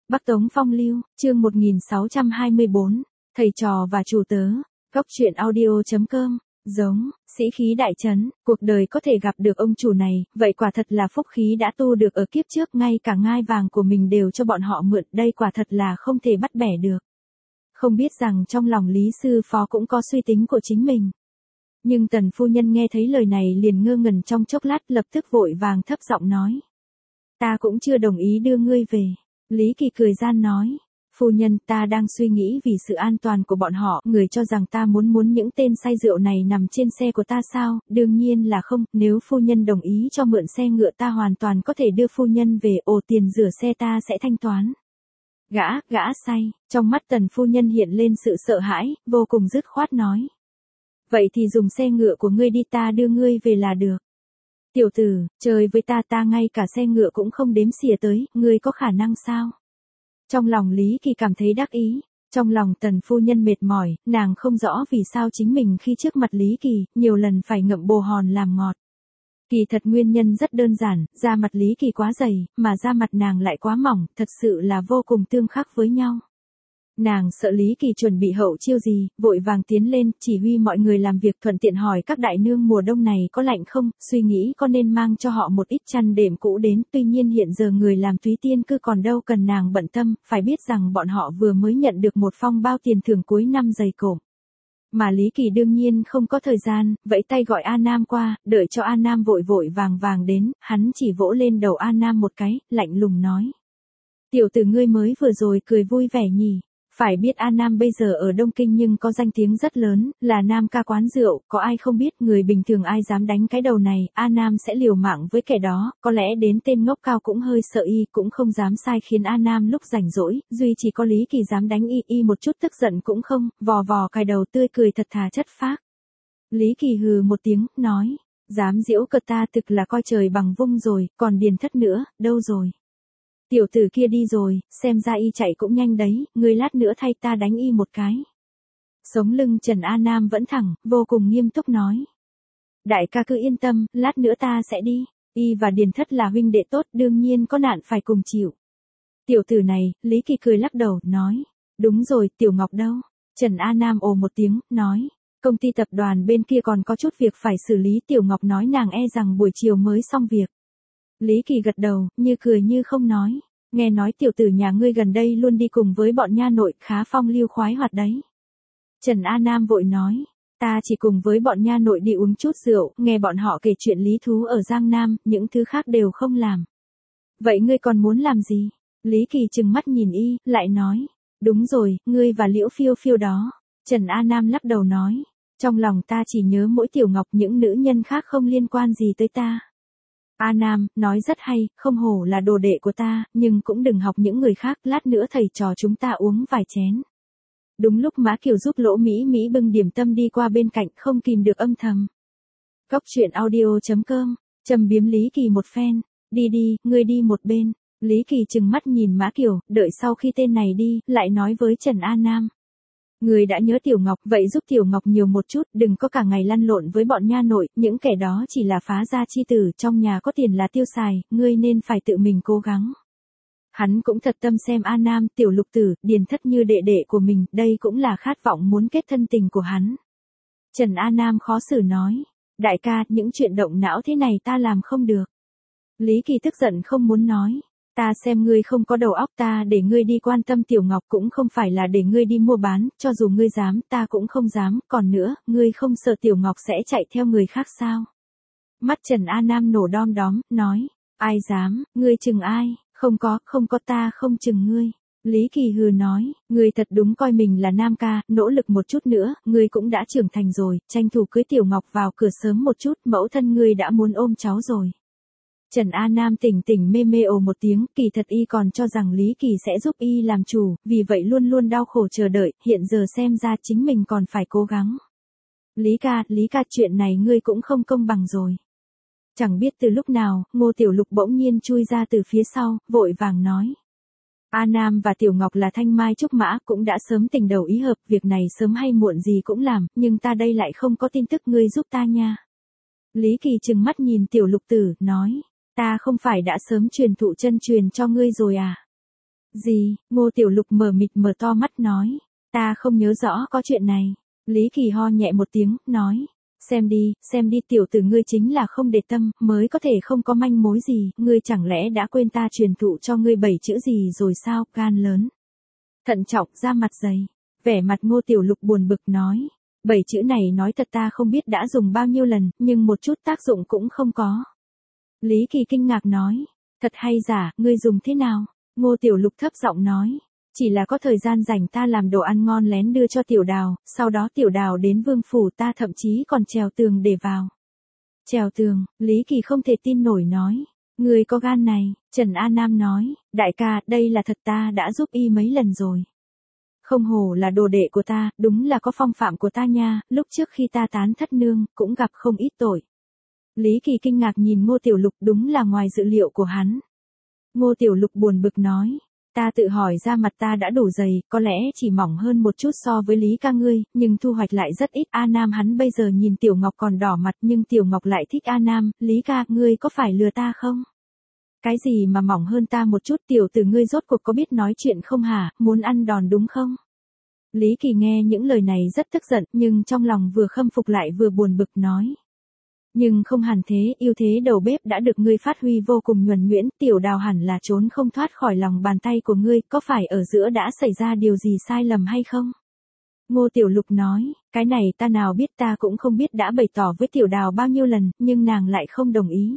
Bắc Tống Phong Lưu, chương 1624, thầy trò và chủ tớ, góc truyện audio.com, giống, sĩ khí đại trấn, cuộc đời có thể gặp được ông chủ này, vậy quả thật là phúc khí đã tu được ở kiếp trước, ngay cả ngai vàng của mình đều cho bọn họ mượn, đây quả thật là không thể bắt bẻ được. Không biết rằng trong lòng Lý Sư Phó cũng có suy tính của chính mình. Nhưng Tần phu nhân nghe thấy lời này liền ngơ ngẩn trong chốc lát, lập tức vội vàng thấp giọng nói. Ta cũng chưa đồng ý đưa ngươi về. Lý Kỳ cười gian nói. Phu nhân, ta đang suy nghĩ vì sự an toàn của bọn họ, người cho rằng ta muốn những tên say rượu này nằm trên xe của ta sao? Đương nhiên là không, nếu phu nhân đồng ý cho mượn xe ngựa ta hoàn toàn có thể đưa phu nhân về, tiền rửa xe ta sẽ thanh toán. Gã say, trong mắt Tần phu nhân hiện lên sự sợ hãi, vô cùng dứt khoát nói. Vậy thì dùng xe ngựa của ngươi đi, ta đưa ngươi về là được. Tiểu tử, chơi với ta ngay cả xe ngựa cũng không đếm xỉa tới, ngươi có khả năng sao? Trong lòng Lý Kỳ cảm thấy đắc ý, trong lòng Tần phu nhân mệt mỏi, nàng không rõ vì sao chính mình khi trước mặt Lý Kỳ, nhiều lần phải ngậm bồ hòn làm ngọt. Kỳ thật nguyên nhân rất đơn giản, da mặt Lý Kỳ quá dày, mà da mặt nàng lại quá mỏng, thật sự là vô cùng tương khắc với nhau. Nàng sợ Lý Kỳ chuẩn bị hậu chiêu gì, vội vàng tiến lên, chỉ huy mọi người làm việc, thuận tiện hỏi các đại nương mùa đông này có lạnh không, suy nghĩ có nên mang cho họ một ít chăn đệm cũ đến, tuy nhiên hiện giờ người làm túy tiên cư còn đâu cần nàng bận tâm, phải biết rằng bọn họ vừa mới nhận được một phong bao tiền thưởng cuối năm dày cộm. Mà Lý Kỳ đương nhiên không có thời gian, vẫy tay gọi A Nam qua, đợi cho A Nam vội vàng đến, hắn chỉ vỗ lên đầu A Nam một cái, lạnh lùng nói. Tiểu tử ngươi mới vừa rồi cười vui vẻ nhỉ. Phải biết A Nam bây giờ ở Đông Kinh nhưng có danh tiếng rất lớn, là nam ca quán rượu, có ai không biết, người bình thường ai dám đánh cái đầu này, A Nam sẽ liều mạng với kẻ đó, có lẽ đến tên ngốc cao cũng hơi sợ y, cũng không dám sai khiến A Nam lúc rảnh rỗi, duy chỉ có Lý Kỳ dám đánh y một chút tức giận cũng không, vò cài đầu tươi cười thật thà chất phác. Lý Kỳ hừ một tiếng, nói, dám giễu cợt ta thực là coi trời bằng vung rồi, còn Điền Thất nữa, đâu rồi? Tiểu tử kia đi rồi, xem ra y chạy cũng nhanh đấy, ngươi lát nữa thay ta đánh y một cái. Sống lưng Trần A Nam vẫn thẳng, vô cùng nghiêm túc nói. Đại ca cứ yên tâm, lát nữa ta sẽ đi, y và Điền Thất là huynh đệ tốt, đương nhiên có nạn phải cùng chịu. Tiểu tử này, Lý Kỳ cười lắc đầu, nói. Đúng rồi, Tiểu Ngọc đâu? Trần A Nam ồ một tiếng, nói. Công ty tập đoàn bên kia còn có chút việc phải xử lý, Tiểu Ngọc nói nàng e rằng buổi chiều mới xong việc. Lý Kỳ gật đầu, như cười như không nói. Nghe nói tiểu tử nhà ngươi gần đây luôn đi cùng với bọn nha nội, khá phong lưu khoái hoạt đấy. Trần A Nam vội nói. Ta chỉ cùng với bọn nha nội đi uống chút rượu, nghe bọn họ kể chuyện lý thú ở Giang Nam, những thứ khác đều không làm. Vậy ngươi còn muốn làm gì? Lý Kỳ trừng mắt nhìn y, lại nói. Đúng rồi, ngươi và Liễu Phiêu Phiêu đó. Trần A Nam lắc đầu nói. Trong lòng ta chỉ nhớ mỗi Tiểu Ngọc, những nữ nhân khác không liên quan gì tới ta. A Nam, nói rất hay, không hổ là đồ đệ của ta, nhưng cũng đừng học những người khác, lát nữa thầy trò chúng ta uống vài chén. Đúng lúc Mã Kiều giúp Lỗ Mỹ bưng điểm tâm đi qua bên cạnh, không kìm được âm thầm. Góc truyện audio.com, châm biếm Lý Kỳ một phen, đi, ngươi đi một bên. Lý Kỳ trừng mắt nhìn Mã Kiều, đợi sau khi tên này đi, lại nói với Trần A Nam. Người đã nhớ Tiểu Ngọc, vậy giúp Tiểu Ngọc nhiều một chút, đừng có cả ngày lăn lộn với bọn nha nội, những kẻ đó chỉ là phá gia chi tử, trong nhà có tiền là tiêu xài, ngươi nên phải tự mình cố gắng. Hắn cũng thật tâm xem A Nam, Tiểu Lục Tử, Điền Thất như đệ đệ của mình, đây cũng là khát vọng muốn kết thân tình của hắn. Trần A Nam khó xử nói, đại ca, những chuyện động não thế này ta làm không được. Lý Kỳ tức giận không muốn nói. Ta xem ngươi không có đầu óc, ta để ngươi đi quan tâm Tiểu Ngọc cũng không phải là để ngươi đi mua bán, cho dù ngươi dám, ta cũng không dám, còn nữa, ngươi không sợ Tiểu Ngọc sẽ chạy theo người khác sao? Mắt Trần A Nam nổ đom đóm, nói, ai dám, ngươi chừng ai, không có ta không chừng ngươi. Lý Kỳ hừ nói, ngươi thật đúng coi mình là nam ca, nỗ lực một chút nữa, ngươi cũng đã trưởng thành rồi, tranh thủ cưới Tiểu Ngọc vào cửa sớm một chút, mẫu thân ngươi đã muốn ôm cháu rồi. Trần A Nam tỉnh mê ồ một tiếng, kỳ thật y còn cho rằng Lý Kỳ sẽ giúp y làm chủ, vì vậy luôn đau khổ chờ đợi, hiện giờ xem ra chính mình còn phải cố gắng. Lý ca, chuyện này ngươi cũng không công bằng rồi. Chẳng biết từ lúc nào, Ngô Tiểu Lục bỗng nhiên chui ra từ phía sau, vội vàng nói. A Nam và Tiểu Ngọc là thanh mai trúc mã, cũng đã sớm tình đầu ý hợp, việc này sớm hay muộn gì cũng làm, nhưng ta đây lại không có tin tức, ngươi giúp ta nha. Lý Kỳ trừng mắt nhìn Tiểu Lục Tử, nói. Ta không phải đã sớm truyền thụ chân truyền cho ngươi rồi à? Gì? Ngô Tiểu Lục mờ mịt mở to mắt nói. Ta không nhớ rõ có chuyện này. Lý Kỳ ho nhẹ một tiếng, nói. Xem đi tiểu tử ngươi chính là không để tâm, mới có thể không có manh mối gì, ngươi chẳng lẽ đã quên ta truyền thụ cho ngươi 7 chữ gì rồi sao, gan lớn. Thận trọng ra mặt dày, vẻ mặt Ngô Tiểu Lục buồn bực nói. 7 chữ này nói thật ta không biết đã dùng bao nhiêu lần, nhưng một chút tác dụng cũng không có. Lý Kỳ kinh ngạc nói. Thật hay giả, ngươi dùng thế nào? Ngô Tiểu Lục thấp giọng nói. Chỉ là có thời gian rảnh ta làm đồ ăn ngon lén đưa cho Tiểu Đào, sau đó Tiểu Đào đến vương phủ ta thậm chí còn trèo tường để vào. Trèo tường, Lý Kỳ không thể tin nổi nói. Người có gan này, Trần A Nam nói, đại ca, đây là thật ta đã giúp y mấy lần rồi. Không hổ là đồ đệ của ta, đúng là có phong phạm của ta nha, lúc trước khi ta tán thất nương, cũng gặp không ít tội. Lý Kỳ kinh ngạc nhìn Ngô Tiểu Lục đúng là ngoài dự liệu của hắn. Ngô Tiểu Lục buồn bực nói. Ta tự hỏi ra mặt ta đã đủ dày, có lẽ chỉ mỏng hơn một chút so với Lý ca ngươi, nhưng thu hoạch lại rất ít. A Nam hắn bây giờ nhìn Tiểu Ngọc còn đỏ mặt nhưng Tiểu Ngọc lại thích A Nam, Lý ca ngươi có phải lừa ta không? Cái gì mà mỏng hơn ta một chút, tiểu tử ngươi rốt cuộc có biết nói chuyện không hả, muốn ăn đòn đúng không? Lý Kỳ nghe những lời này rất tức giận, nhưng trong lòng vừa khâm phục lại vừa buồn bực nói. Nhưng không hẳn thế, ưu thế đầu bếp đã được ngươi phát huy vô cùng nhuần nhuyễn, Tiểu Đào hẳn là trốn không thoát khỏi lòng bàn tay của ngươi, có phải ở giữa đã xảy ra điều gì sai lầm hay không? Ngô Tiểu Lục nói, cái này ta nào biết, ta cũng không biết đã bày tỏ với Tiểu Đào bao nhiêu lần, nhưng nàng lại không đồng ý.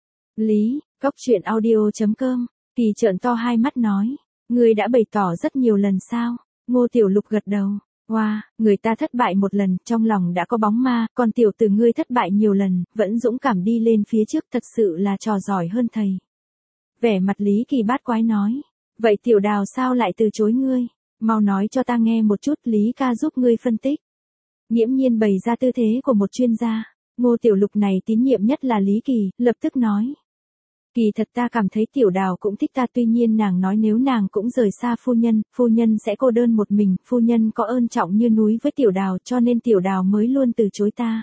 Lý, Cóc Truyện Audio.com, Kỳ trợn to hai mắt nói, ngươi đã bày tỏ rất nhiều lần sao? Ngô Tiểu Lục gật đầu. Wow, người ta thất bại một lần, trong lòng đã có bóng ma, còn tiểu tử ngươi thất bại nhiều lần, vẫn dũng cảm đi lên phía trước, thật sự là trò giỏi hơn thầy. Vẻ mặt Lý Kỳ bát quái nói, vậy Tiểu Đào sao lại từ chối ngươi? Mau nói cho ta nghe một chút, Lý ca giúp ngươi phân tích. Nghiễm nhiên bày ra tư thế của một chuyên gia, Ngô Tiểu Lục này tín nhiệm nhất là Lý Kỳ, lập tức nói. Kỳ thật ta cảm thấy Tiểu Đào cũng thích ta, tuy nhiên nàng nói nếu nàng cũng rời xa phu nhân sẽ cô đơn một mình, phu nhân có ơn trọng như núi với Tiểu Đào cho nên Tiểu Đào mới luôn từ chối ta.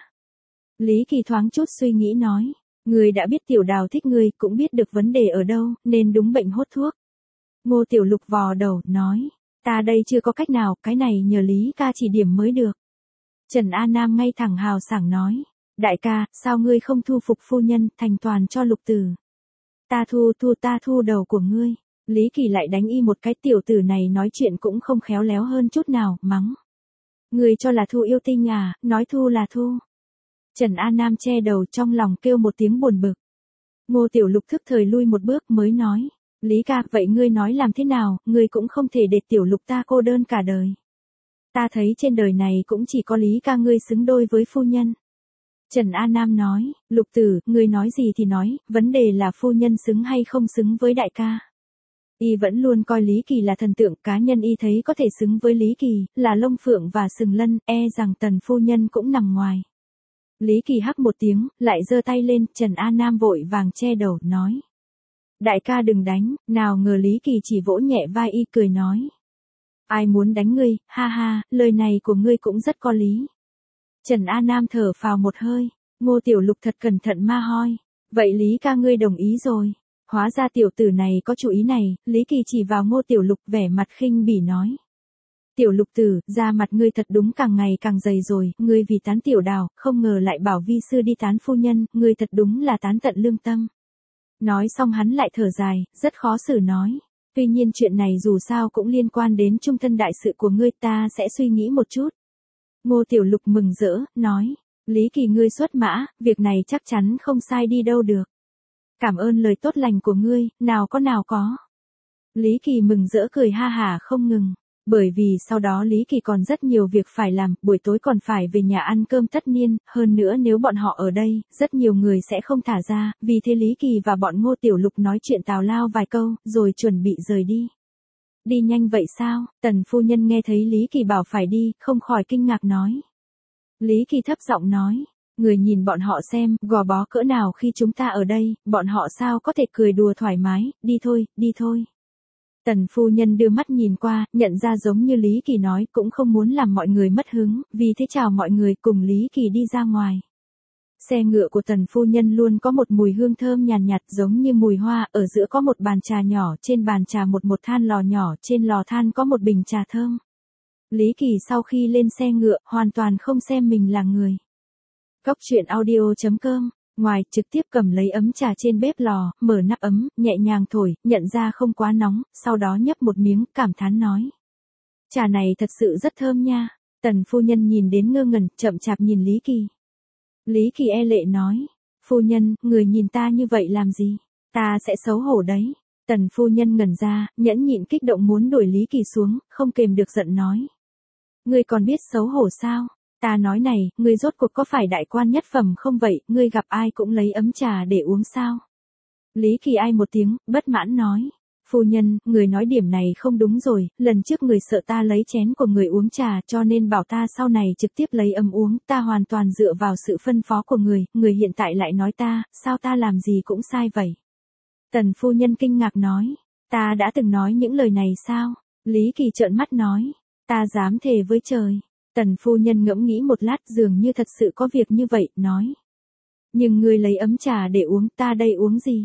Lý Kỳ thoáng chút suy nghĩ nói, ngươi đã biết Tiểu Đào thích ngươi, cũng biết được vấn đề ở đâu, nên đúng bệnh hốt thuốc. Ngô Tiểu Lục vò đầu, nói, ta đây chưa có cách nào, cái này nhờ Lý ca chỉ điểm mới được. Trần A Nam ngay thẳng hào sảng nói, đại ca, sao ngươi không thu phục phu nhân, thành toàn cho Lục tử? Ta thu đầu của ngươi. Lý Kỳ lại đánh y một cái, tiểu tử này nói chuyện cũng không khéo léo hơn chút nào, mắng. Ngươi cho là thu yêu tinh à, nói thu là thu. Trần A Nam che đầu trong lòng kêu một tiếng buồn bực. Ngô Tiểu Lục thức thời lui một bước mới nói. Lý ca, vậy ngươi nói làm thế nào, ngươi cũng không thể để Tiểu Lục ta cô đơn cả đời. Ta thấy trên đời này cũng chỉ có Lý ca ngươi xứng đôi với phu nhân. Trần A Nam nói, Lục tử, ngươi nói gì thì nói, vấn đề là phu nhân xứng hay không xứng với đại ca. Y vẫn luôn coi Lý Kỳ là thần tượng, cá nhân y thấy có thể xứng với Lý Kỳ, là lông phượng và sừng lân, rằng tần phu nhân cũng nằm ngoài. Lý Kỳ hắc một tiếng, lại giơ tay lên, Trần A Nam vội vàng che đầu, nói. Đại ca đừng đánh, nào ngờ Lý Kỳ chỉ vỗ nhẹ vai y cười nói. Ai muốn đánh ngươi, ha ha, lời này của ngươi cũng rất có lý. Trần A Nam thở phào một hơi, Ngô Tiểu Lục thật cẩn thận ma hoi. Vậy Lý ca ngươi đồng ý rồi. Hóa ra tiểu tử này có chủ ý này, Lý Kỳ chỉ vào Ngô Tiểu Lục vẻ mặt khinh bỉ nói. Tiểu Lục tử, da mặt ngươi thật đúng càng ngày càng dày rồi, ngươi vì tán Tiểu Đào, không ngờ lại bảo vi sư đi tán phu nhân, ngươi thật đúng là tán tận lương tâm. Nói xong hắn lại thở dài, rất khó xử nói. Tuy nhiên chuyện này dù sao cũng liên quan đến trung thân đại sự của ngươi, ta sẽ suy nghĩ một chút. Ngô Tiểu Lục mừng rỡ, nói, Lý Kỳ ngươi xuất mã, việc này chắc chắn không sai đi đâu được. Cảm ơn lời tốt lành của ngươi, nào có. Lý Kỳ mừng rỡ cười ha hả không ngừng, bởi vì sau đó Lý Kỳ còn rất nhiều việc phải làm, buổi tối còn phải về nhà ăn cơm tất niên, hơn nữa nếu bọn họ ở đây, rất nhiều người sẽ không thả ra, vì thế Lý Kỳ và bọn Ngô Tiểu Lục nói chuyện tào lao vài câu, rồi chuẩn bị rời đi. Đi nhanh vậy sao? Tần phu nhân nghe thấy Lý Kỳ bảo phải đi, không khỏi kinh ngạc nói. Lý Kỳ thấp giọng nói, người nhìn bọn họ xem, gò bó cỡ nào khi chúng ta ở đây, bọn họ sao có thể cười đùa thoải mái, đi thôi. Tần phu nhân đưa mắt nhìn qua, nhận ra giống như Lý Kỳ nói, cũng không muốn làm mọi người mất hứng, vì thế chào mọi người cùng Lý Kỳ đi ra ngoài. Xe ngựa của tần phu nhân luôn có một mùi hương thơm nhàn nhạt giống như mùi hoa, ở giữa có một bàn trà nhỏ, trên bàn trà một than lò nhỏ, trên lò than có một bình trà thơm. Lý Kỳ sau khi lên xe ngựa, hoàn toàn không xem mình là người. Góc truyện audio.com, ngoài trực tiếp cầm lấy ấm trà trên bếp lò, mở nắp ấm, nhẹ nhàng thổi, nhận ra không quá nóng, sau đó nhấp một miếng, cảm thán nói. Trà này thật sự rất thơm nha. Tần phu nhân nhìn đến ngơ ngẩn, chậm chạp nhìn Lý Kỳ. Lý Kỳ e lệ nói, phu nhân, người nhìn ta như vậy làm gì? Ta sẽ xấu hổ đấy. Tần phu nhân ngẩn ra, nhẫn nhịn kích động muốn đuổi Lý Kỳ xuống, không kềm được giận nói. Ngươi còn biết xấu hổ sao? Ta nói này, ngươi rốt cuộc có phải đại quan nhất phẩm không vậy, ngươi gặp ai cũng lấy ấm trà để uống sao? Lý Kỳ ai một tiếng, bất mãn nói. Phu nhân, người nói điểm này không đúng rồi, lần trước người sợ ta lấy chén của người uống trà cho nên bảo ta sau này trực tiếp lấy ấm uống, ta hoàn toàn dựa vào sự phân phó của người hiện tại lại nói ta, sao ta làm gì cũng sai vậy? Tần phu nhân kinh ngạc nói, ta đã từng nói những lời này sao? Lý Kỳ trợn mắt nói, ta dám thề với trời. Tần phu nhân ngẫm nghĩ một lát dường như thật sự có việc như vậy, nói. Nhưng người lấy ấm trà để uống, ta đây uống gì?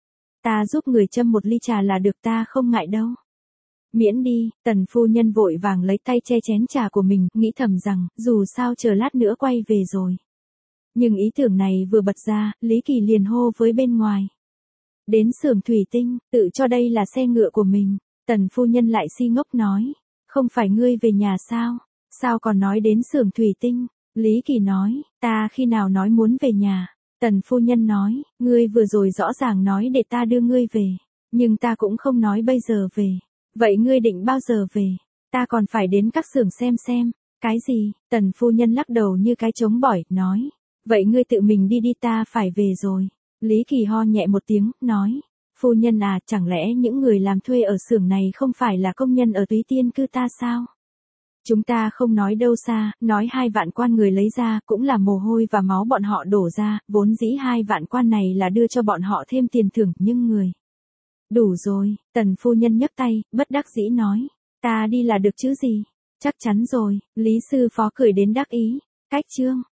Ta giúp người châm một ly trà là được, ta không ngại đâu. Miễn đi, tần phu nhân vội vàng lấy tay che chén trà của mình, nghĩ thầm rằng, dù sao chờ lát nữa quay về rồi. Nhưng ý tưởng này vừa bật ra, Lý Kỳ liền hô với bên ngoài. Đến xưởng thủy tinh, tự cho đây là xe ngựa của mình. Tần phu nhân lại si ngốc nói. Không phải ngươi về nhà sao? Sao còn nói đến xưởng thủy tinh? Lý Kỳ nói, ta khi nào nói muốn về nhà? Tần phu nhân nói, ngươi vừa rồi rõ ràng nói để ta đưa ngươi về. Nhưng ta cũng không nói bây giờ về. Vậy ngươi định bao giờ về? Ta còn phải đến các xưởng xem. Cái gì? Tần phu nhân lắc đầu như cái trống bỏi, nói. Vậy ngươi tự mình đi ta phải về rồi. Lý Kỳ ho nhẹ một tiếng, nói. Phu nhân à, chẳng lẽ những người làm thuê ở xưởng này không phải là công nhân ở Túy Tiên cư ta sao? Chúng ta không nói đâu xa, nói 2 vạn quan người lấy ra, cũng là mồ hôi và máu bọn họ đổ ra, vốn dĩ 2 vạn quan này là đưa cho bọn họ thêm tiền thưởng, nhưng người. Đủ rồi, tần phu nhân nhấc tay, bất đắc dĩ nói. Ta đi là được chứ gì? Chắc chắn rồi, Lý sư phó cười đến đắc ý. Cách chương.